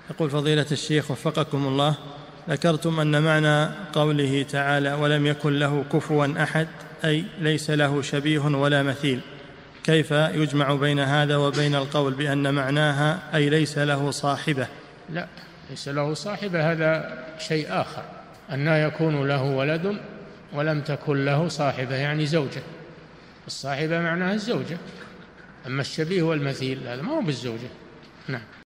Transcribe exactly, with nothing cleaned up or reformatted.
يقول فضيلة الشيخ وفقكم الله، ذكرتم أن معنى قوله تعالى ولم يكن له كفوا أحد أي ليس له شبيه ولا مثيل، كيف يجمع بين هذا وبين القول بأن معناها أي ليس له صاحبة؟ لا، ليس له صاحبة هذا شيء آخر، أن يكون له ولد ولم تكن له صاحبة يعني زوجة، الصاحبة معناها الزوجة، أما الشبيه والمثيل هذا ما هو بالزوجة. نعم.